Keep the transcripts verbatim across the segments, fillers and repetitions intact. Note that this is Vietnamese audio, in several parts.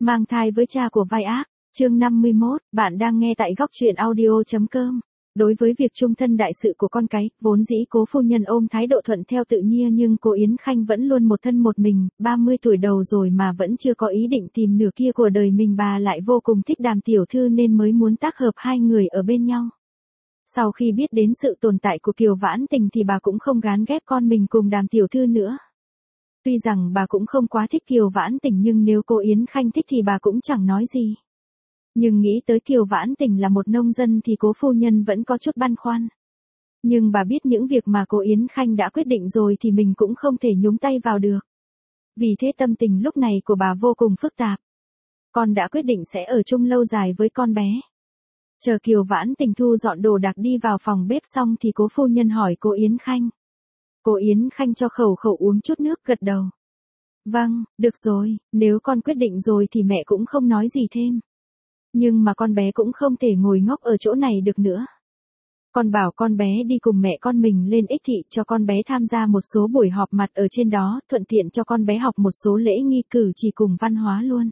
Mang thai với cha của vai ác, chương năm mươi mốt, bạn đang nghe tại góc truyện audio.com. Đối với việc chung thân đại sự của con cái, vốn dĩ Cố phu nhân ôm thái độ thuận theo tự nhiên, nhưng cô Yến Khanh vẫn luôn một thân một mình, ba mươi tuổi đầu rồi mà vẫn chưa có ý định tìm nửa kia của đời mình. Bà lại vô cùng thích Đàm tiểu thư nên mới muốn tác hợp hai người ở bên nhau. Sau khi biết đến sự tồn tại của Kiều Vãn Tình thì bà cũng không gán ghép con mình cùng Đàm tiểu thư nữa. Tuy rằng bà cũng không quá thích Kiều Vãn Tình, nhưng nếu cô Yến Khanh thích thì bà cũng chẳng nói gì. Nhưng nghĩ tới Kiều Vãn Tình là một nông dân thì Cố phu nhân vẫn có chút băn khoăn. Nhưng bà biết những việc mà cô Yến Khanh đã quyết định rồi thì mình cũng không thể nhúng tay vào được. Vì thế tâm tình lúc này của bà vô cùng phức tạp. Con đã quyết định sẽ ở chung lâu dài với con bé. Chờ Kiều Vãn Tình thu dọn đồ đạc đi vào phòng bếp xong thì Cố phu nhân hỏi cô Yến Khanh. Cô Yến Khanh cho Khẩu Khẩu uống chút nước, gật đầu. Vâng, được rồi, nếu con quyết định rồi thì mẹ cũng không nói gì thêm. Nhưng mà con bé cũng không thể ngồi ngốc ở chỗ này được nữa. Con bảo con bé đi cùng mẹ con mình lên Ích Thị, cho con bé tham gia một số buổi họp mặt ở trên đó, thuận tiện cho con bé học một số lễ nghi cử chỉ cùng văn hóa luôn.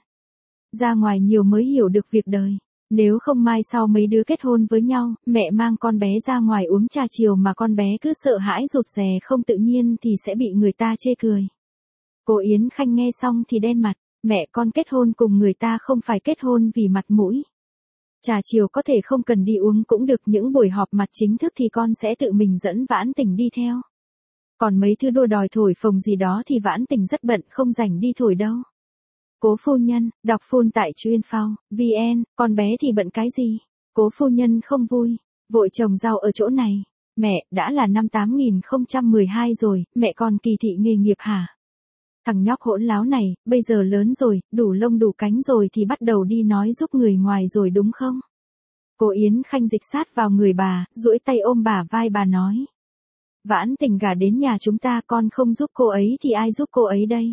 Ra ngoài nhiều mới hiểu được việc đời. Nếu không mai sau mấy đứa kết hôn với nhau, mẹ mang con bé ra ngoài uống trà chiều mà con bé cứ sợ hãi rụt rè không tự nhiên thì sẽ bị người ta chê cười. Cô Yến Khanh nghe xong thì đen mặt, mẹ con kết hôn cùng người ta không phải kết hôn vì mặt mũi. Trà chiều có thể không cần đi uống cũng được, những buổi họp mặt chính thức thì con sẽ tự mình dẫn Vãn Tình đi theo. Còn mấy thứ đua đòi thổi phồng gì đó thì Vãn Tình rất bận, không rảnh đi thổi đâu. Cố phu nhân, đọc full tại chuyên phao, vn, con bé thì bận cái gì? Cố phu nhân không vui, vội trồng rau ở chỗ này. Mẹ, đã là năm tám nghìn không trăm mười hai rồi, mẹ còn kỳ thị nghề nghiệp hả? Thằng nhóc hỗn láo này, bây giờ lớn rồi, đủ lông đủ cánh rồi thì bắt đầu đi nói giúp người ngoài rồi đúng không? Cô Yến Khanh dịch sát vào người bà, duỗi tay ôm bả vai bà nói. Vãn Tình gả đến nhà chúng ta, con không giúp cô ấy thì ai giúp cô ấy đây?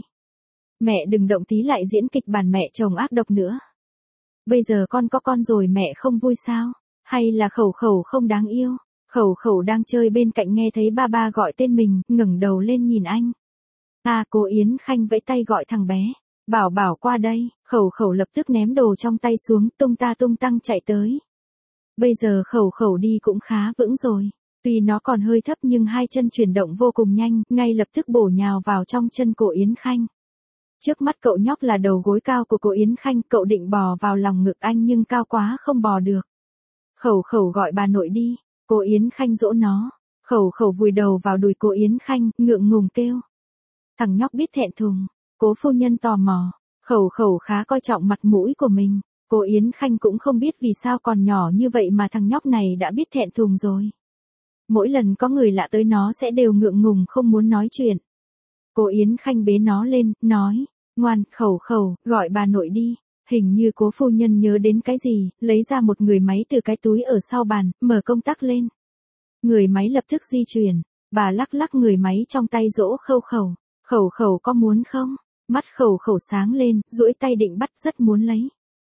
Mẹ đừng động tí lại diễn kịch bản mẹ chồng ác độc nữa. Bây giờ con có con rồi mẹ không vui sao? Hay là Khẩu Khẩu không đáng yêu? Khẩu Khẩu đang chơi bên cạnh nghe thấy ba ba gọi tên mình, ngẩng đầu lên nhìn anh. À, cô Yến Khanh vẫy tay gọi thằng bé. Bảo Bảo qua đây. Khẩu Khẩu lập tức ném đồ trong tay xuống, tung ta tung tăng chạy tới. Bây giờ Khẩu Khẩu đi cũng khá vững rồi. Tuy nó còn hơi thấp nhưng hai chân chuyển động vô cùng nhanh, ngay lập tức bổ nhào vào trong chân cô Yến Khanh. Trước mắt cậu nhóc là đầu gối cao của cô Yến Khanh, cậu định bò vào lòng ngực anh nhưng cao quá không bò được. Khẩu Khẩu gọi bà nội đi, cô Yến Khanh dỗ nó. Khẩu Khẩu vùi đầu vào đùi cô Yến Khanh, ngượng ngùng kêu. Thằng nhóc biết thẹn thùng. Cố phu nhân tò mò. Khẩu Khẩu khá coi trọng mặt mũi của mình. Cô Yến Khanh cũng không biết vì sao còn nhỏ như vậy mà thằng nhóc này đã biết thẹn thùng rồi. Mỗi lần có người lạ tới nó sẽ đều ngượng ngùng không muốn nói chuyện. Cô Yến Khanh bế nó lên, nói, ngoan, Khẩu Khẩu, gọi bà nội đi. Hình như cố phu nhân nhớ đến cái gì, lấy ra một người máy từ cái túi ở sau bàn, mở công tắc lên. Người máy lập tức di chuyển, bà lắc lắc người máy trong tay dỗ Khẩu Khẩu. Khẩu Khẩu có muốn không? Mắt Khẩu Khẩu sáng lên, duỗi tay định bắt, rất muốn lấy.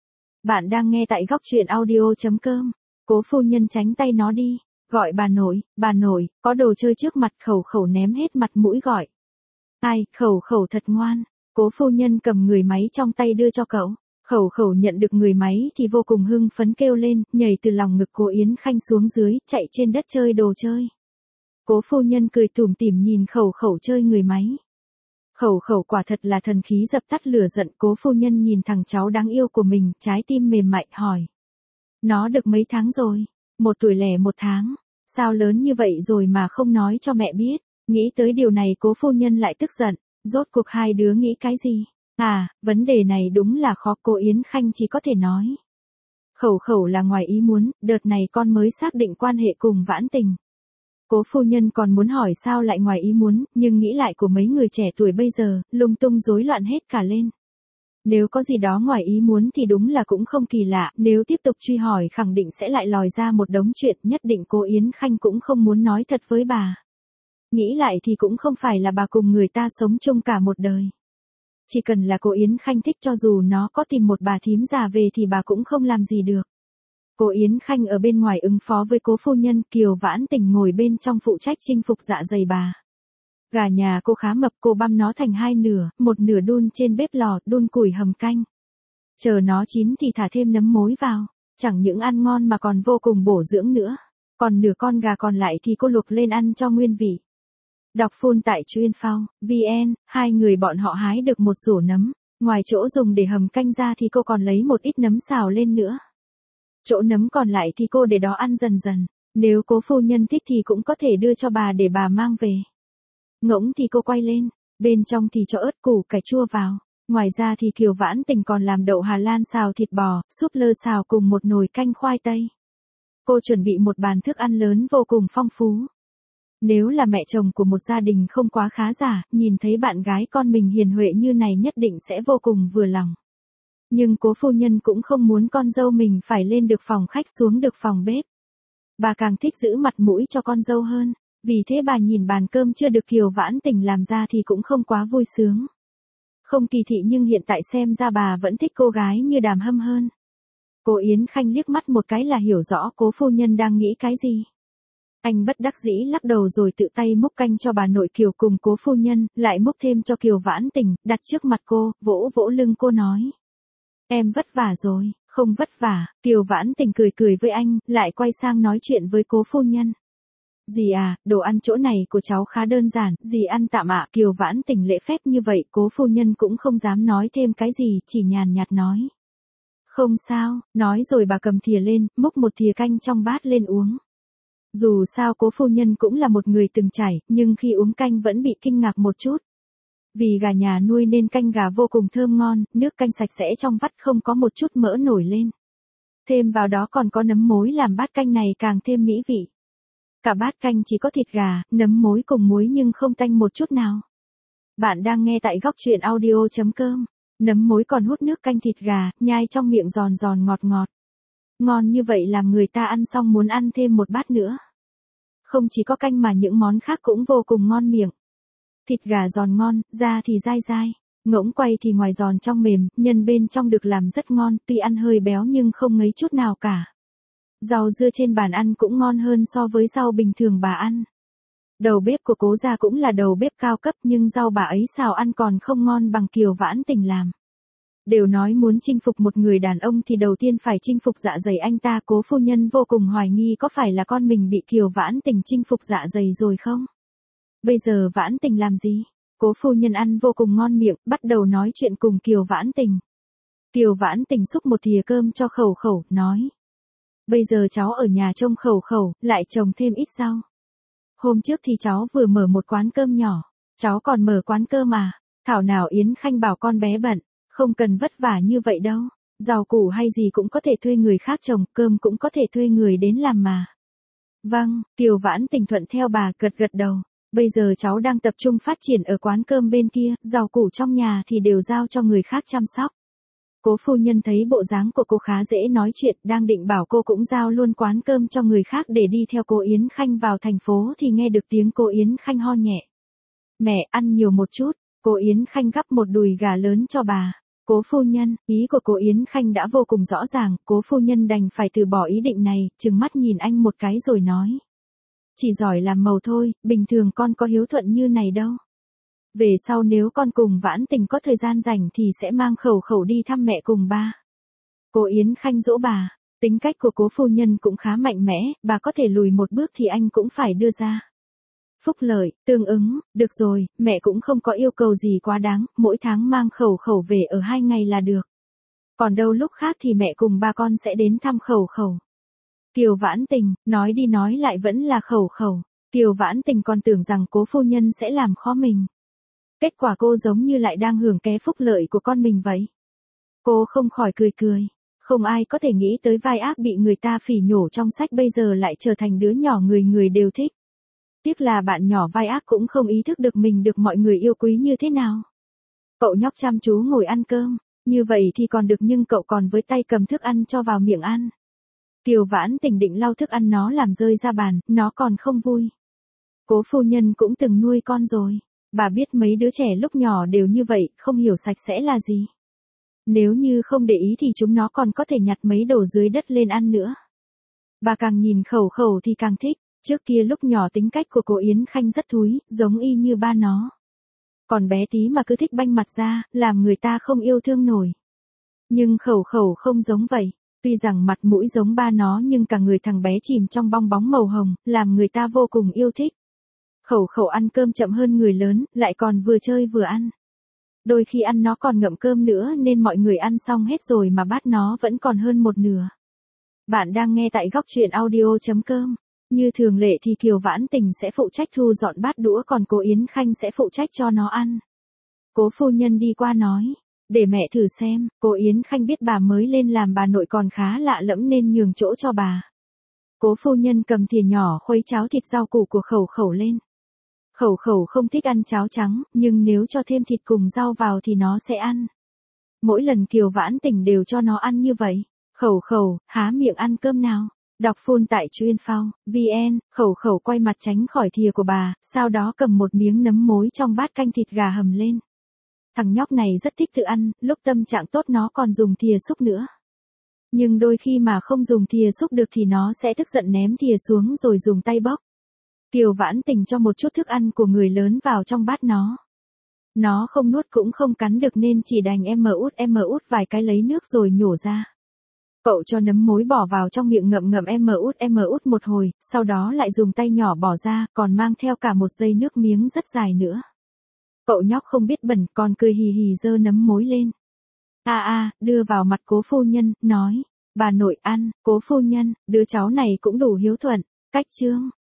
Bạn đang nghe tại góc truyện audio.com. Cố phu nhân tránh tay nó đi, gọi bà nội, bà nội, có đồ chơi trước mặt. Khẩu Khẩu ném hết mặt mũi gọi. Ai, Khẩu Khẩu thật ngoan. Cố phu nhân cầm người máy trong tay đưa cho cậu. Khẩu Khẩu nhận được người máy thì vô cùng hưng phấn kêu lên, nhảy từ lòng ngực cô Yến Khanh xuống dưới, chạy trên đất chơi đồ chơi. Cố phu nhân cười tủm tỉm nhìn Khẩu Khẩu chơi người máy. Khẩu Khẩu quả thật là thần khí dập tắt lửa giận. Cố phu nhân nhìn thằng cháu đáng yêu của mình, trái tim mềm mại hỏi. Nó được mấy tháng rồi? Một tuổi lẻ một tháng. Sao lớn như vậy rồi mà không nói cho mẹ biết? Nghĩ tới điều này cố phu nhân lại tức giận. Rốt cuộc hai đứa nghĩ cái gì? À, vấn đề này đúng là khó. Cô Yến Khanh chỉ có thể nói. Khẩu Khẩu là ngoài ý muốn, đợt này con mới xác định quan hệ cùng Vãn Tình. Cố phu nhân còn muốn hỏi sao lại ngoài ý muốn, nhưng nghĩ lại của mấy người trẻ tuổi bây giờ, lung tung rối loạn hết cả lên. Nếu có gì đó ngoài ý muốn thì đúng là cũng không kỳ lạ, nếu tiếp tục truy hỏi khẳng định sẽ lại lòi ra một đống chuyện, nhất định cô Yến Khanh cũng không muốn nói thật với bà. Nghĩ lại thì cũng không phải là bà cùng người ta sống chung cả một đời. Chỉ cần là cô Yến Khanh thích, cho dù nó có tìm một bà thím già về thì bà cũng không làm gì được. Cô Yến Khanh ở bên ngoài ứng phó với cố phu nhân, Kiều Vãn Tình ngồi bên trong phụ trách chinh phục dạ dày bà. Gà nhà cô khá mập, cô băm nó thành hai nửa, một nửa đun trên bếp lò, đun củi hầm canh. Chờ nó chín thì thả thêm nấm mối vào, chẳng những ăn ngon mà còn vô cùng bổ dưỡng nữa. Còn nửa con gà còn lại thì cô luộc lên ăn cho nguyên vị. Đọc full tại chuyên phao, vn, hai người bọn họ hái được một rổ nấm, ngoài chỗ dùng để hầm canh ra thì cô còn lấy một ít nấm xào lên nữa. Chỗ nấm còn lại thì cô để đó ăn dần dần, nếu cố phu nhân thích thì cũng có thể đưa cho bà để bà mang về. Ngỗng thì cô quay lên, bên trong thì cho ớt củ cải chua vào, ngoài ra thì Kiều Vãn Tình còn làm đậu Hà Lan xào thịt bò, súp lơ xào cùng một nồi canh khoai tây. Cô chuẩn bị một bàn thức ăn lớn vô cùng phong phú. Nếu là mẹ chồng của một gia đình không quá khá giả, nhìn thấy bạn gái con mình hiền huệ như này nhất định sẽ vô cùng vừa lòng. Nhưng cố phu nhân cũng không muốn con dâu mình phải lên được phòng khách xuống được phòng bếp. Bà càng thích giữ mặt mũi cho con dâu hơn, vì thế bà nhìn bàn cơm chưa được Kiều Vãn Tình làm ra thì cũng không quá vui sướng. Không kỳ thị nhưng hiện tại xem ra bà vẫn thích cô gái như Đàm Hâm hơn. Cô Yến Khanh liếc mắt một cái là hiểu rõ cố phu nhân đang nghĩ cái gì. Anh bất đắc dĩ lắc đầu rồi tự tay múc canh cho bà nội Kiều cùng cố phu nhân, lại múc thêm cho Kiều Vãn Tình, đặt trước mặt cô, vỗ vỗ lưng cô nói. Em vất vả rồi, không vất vả, Kiều Vãn Tình cười cười với anh, lại quay sang nói chuyện với cố phu nhân. Dì à, đồ ăn chỗ này của cháu khá đơn giản, dì ăn tạm ạ. Kiều Vãn Tình lễ phép như vậy, cố phu nhân cũng không dám nói thêm cái gì, chỉ nhàn nhạt nói. Không sao, nói rồi bà cầm thìa lên, múc một thìa canh trong bát lên uống. Dù sao cố phu nhân cũng là một người từng trải, nhưng khi uống canh vẫn bị kinh ngạc một chút. Vì gà nhà nuôi nên canh gà vô cùng thơm ngon, nước canh sạch sẽ trong vắt không có một chút mỡ nổi lên. Thêm vào đó còn có nấm mối làm bát canh này càng thêm mỹ vị. Cả bát canh chỉ có thịt gà, nấm mối cùng muối nhưng không tanh một chút nào. Bạn đang nghe tại góc truyện audio.com. Nấm mối còn hút nước canh thịt gà, nhai trong miệng giòn giòn ngọt ngọt. Ngon như vậy làm người ta ăn xong muốn ăn thêm một bát nữa. Không chỉ có canh mà những món khác cũng vô cùng ngon miệng. Thịt gà giòn ngon, da thì dai dai. Ngỗng quay thì ngoài giòn trong mềm, nhân bên trong được làm rất ngon, tuy ăn hơi béo nhưng không ngấy chút nào cả. Rau dưa trên bàn ăn cũng ngon hơn so với rau bình thường bà ăn. Đầu bếp của cố gia cũng là đầu bếp cao cấp nhưng rau bà ấy xào ăn còn không ngon bằng Kiều Vãn Tình làm. Đều nói muốn chinh phục một người đàn ông thì đầu tiên phải chinh phục dạ dày anh ta. Cố phu nhân vô cùng hoài nghi có phải là con mình bị Kiều Vãn Tình chinh phục dạ dày rồi không? Bây giờ Vãn Tình làm gì? Cố phu nhân ăn vô cùng ngon miệng, bắt đầu nói chuyện cùng Kiều Vãn Tình. Kiều Vãn Tình xúc một thìa cơm cho Khẩu Khẩu, nói. Bây giờ cháu ở nhà trông Khẩu Khẩu, lại trồng thêm ít rau. Hôm trước thì cháu vừa mở một quán cơm nhỏ, cháu còn mở quán cơm à? Thảo nào Yến Khanh bảo con bé bận, không cần vất vả như vậy đâu. Rau củ hay gì cũng có thể thuê người khác trồng, cơm cũng có thể thuê người đến làm mà. Vâng, Kiều Vãn Tình thuận theo bà, gật gật đầu. Bây giờ cháu đang tập trung phát triển ở quán cơm bên kia, rau củ trong nhà thì đều giao cho người khác chăm sóc. Cố phu nhân thấy bộ dáng của cô khá dễ nói chuyện, đang định bảo cô cũng giao luôn quán cơm cho người khác để đi theo cô Yến Khanh vào thành phố thì nghe được tiếng cô Yến Khanh ho nhẹ. Mẹ, ăn nhiều một chút. Cô Yến Khanh gắp một đùi gà lớn cho bà. Cố phu nhân, ý của cô Yến Khanh đã vô cùng rõ ràng, cố phu nhân đành phải từ bỏ ý định này, trừng mắt nhìn anh một cái rồi nói. Chỉ giỏi làm màu thôi, bình thường con có hiếu thuận như này đâu. Về sau nếu con cùng Vãn Tình có thời gian rảnh thì sẽ mang Khẩu Khẩu đi thăm mẹ cùng ba. Cô Yến Khanh dỗ bà, tính cách của cố phu nhân cũng khá mạnh mẽ, bà có thể lùi một bước thì anh cũng phải đưa ra. Phúc lợi, tương ứng, được rồi, mẹ cũng không có yêu cầu gì quá đáng, mỗi tháng mang Khẩu Khẩu về ở hai ngày là được. Còn đâu lúc khác thì mẹ cùng ba con sẽ đến thăm Khẩu Khẩu. Kiều Vãn Tình, nói đi nói lại vẫn là Khẩu Khẩu. Kiều Vãn Tình còn tưởng rằng cố phu nhân sẽ làm khó mình. Kết quả cô giống như lại đang hưởng ké phúc lợi của con mình vậy. Cô không khỏi cười cười. Không ai có thể nghĩ tới vai ác bị người ta phỉ nhổ trong sách bây giờ lại trở thành đứa nhỏ người người đều thích. Tiếc là bạn nhỏ vai ác cũng không ý thức được mình được mọi người yêu quý như thế nào. Cậu nhóc chăm chú ngồi ăn cơm, như vậy thì còn được nhưng cậu còn với tay cầm thức ăn cho vào miệng ăn. Kiều Vãn Tình định lau thức ăn nó làm rơi ra bàn, nó còn không vui. Cố phu nhân cũng từng nuôi con rồi. Bà biết mấy đứa trẻ lúc nhỏ đều như vậy, không hiểu sạch sẽ là gì. Nếu như không để ý thì chúng nó còn có thể nhặt mấy đồ dưới đất lên ăn nữa. Bà càng nhìn Khẩu Khẩu thì càng thích. Trước kia lúc nhỏ tính cách của cô Yến Khanh rất thúi, giống y như ba nó. Còn bé tí mà cứ thích banh mặt ra, làm người ta không yêu thương nổi. Nhưng Khẩu Khẩu không giống vậy. Tuy rằng mặt mũi giống ba nó nhưng cả người thằng bé chìm trong bong bóng màu hồng, làm người ta vô cùng yêu thích. Khẩu Khẩu ăn cơm chậm hơn người lớn, lại còn vừa chơi vừa ăn. Đôi khi ăn nó còn ngậm cơm nữa nên mọi người ăn xong hết rồi mà bát nó vẫn còn hơn một nửa. Bạn đang nghe tại góc truyện audio.com. Như thường lệ thì Kiều Vãn Tình sẽ phụ trách thu dọn bát đũa còn cô Yến Khanh sẽ phụ trách cho nó ăn. Cố phu nhân đi qua nói, để mẹ thử xem, cô Yến Khanh biết bà mới lên làm bà nội còn khá lạ lẫm nên nhường chỗ cho bà. Cố phu nhân cầm thìa nhỏ khuấy cháo thịt rau củ của Khẩu Khẩu lên. Khẩu Khẩu không thích ăn cháo trắng, nhưng nếu cho thêm thịt cùng rau vào thì nó sẽ ăn. Mỗi lần Kiều Vãn Tình đều cho nó ăn như vậy. Khẩu Khẩu, há miệng ăn cơm nào. Đọc full tại chuyên phao, vn, Khẩu Khẩu quay mặt tránh khỏi thìa của bà, sau đó cầm một miếng nấm mối trong bát canh thịt gà hầm lên. Thằng nhóc này rất thích tự ăn, lúc tâm trạng tốt nó còn dùng thìa xúc nữa. Nhưng đôi khi mà không dùng thìa xúc được thì nó sẽ tức giận ném thìa xuống rồi dùng tay bóc. Kiều Vãn Tình cho một chút thức ăn của người lớn vào trong bát nó. Nó không nuốt cũng không cắn được nên chỉ đành em út em út vài cái lấy nước rồi nhổ ra. Cậu cho nấm mối bỏ vào trong miệng ngậm ngậm em út em út một hồi, sau đó lại dùng tay nhỏ bỏ ra, còn mang theo cả một dây nước miếng rất dài nữa. Cậu nhóc không biết bẩn, còn cười hì hì giơ nấm mối lên. A a, đưa vào mặt cố phu nhân, nói, bà nội ăn, cố phu nhân, đứa cháu này cũng đủ hiếu thuận. Cách chương,